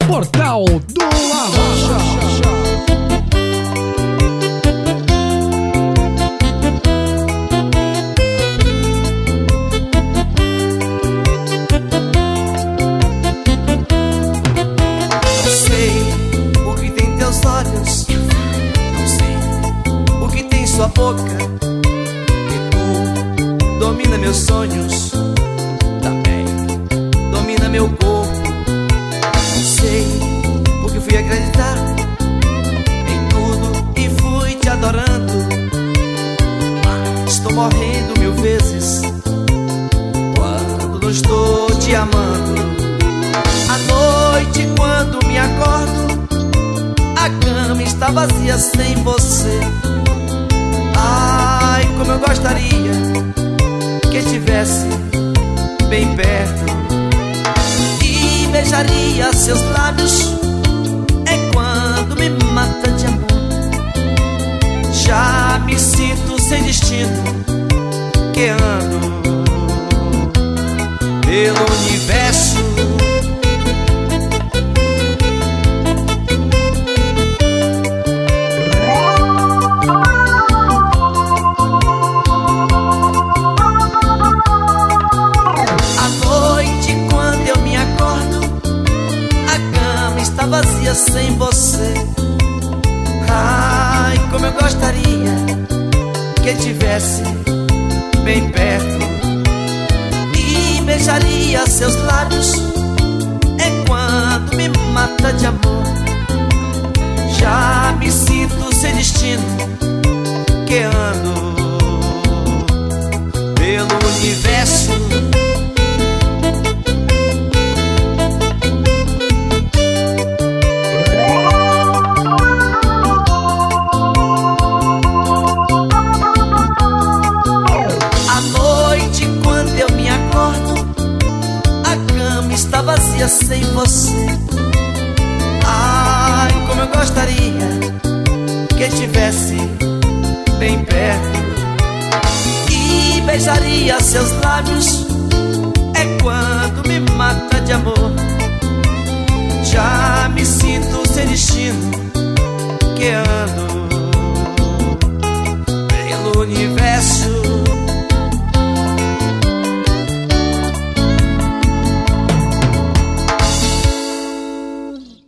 Portal do Arrocha. Não sei o que tem teus olhos, não sei o que tem sua boca, que tu domina meus sonhos, também domina meu corpo. Não sei porque fui acreditar em tudo e fui te adorando, mas estou morrendo mil vezes quando não estou te amando. À noite quando me acordo, a cama está vazia sem você. Ai, como eu gostaria que estivesse bem perto e beijaria seus lábios. É quando me mata de amor. Já me sinto sem destino, que ando pelo universo. Vazia sem você. Ai, como eu gostaria que estivesse bem perto e beijaria seus lábios. É quando me mata de amor. Já me sinto sem destino, que ando pelo universo. Está vazia sem você. Ai, como eu gostaria que estivesse bem perto e beijaria seus lábios. É quando me mata de amor. Já me sinto sem destino, que ando